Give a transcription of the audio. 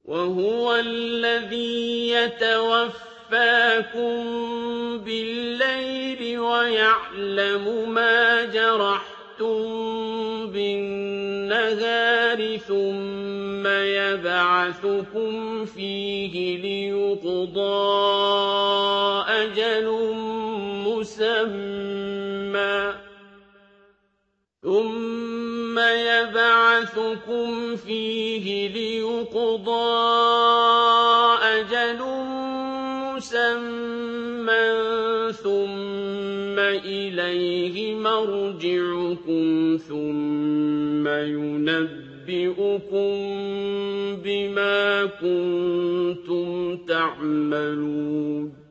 وَهُوَ الَّذِي يَتَوَفَّاكُم بِاللَّيْلِ وَيَعْلَمُ مَا جَرَحْتُم بِالنَّهَارِ ثُمَّ يَبْعَثُكُمْ فِيهِ لِيُقْضَىٰ أَجَلٌ مُّسَمًّى ثُمَّ إِلَيْهِ مَرْجِعُكُمْ ثُمَّ يُنَبِّئُكُم بِمَا كُنتُمْ تَعْمَلُونَ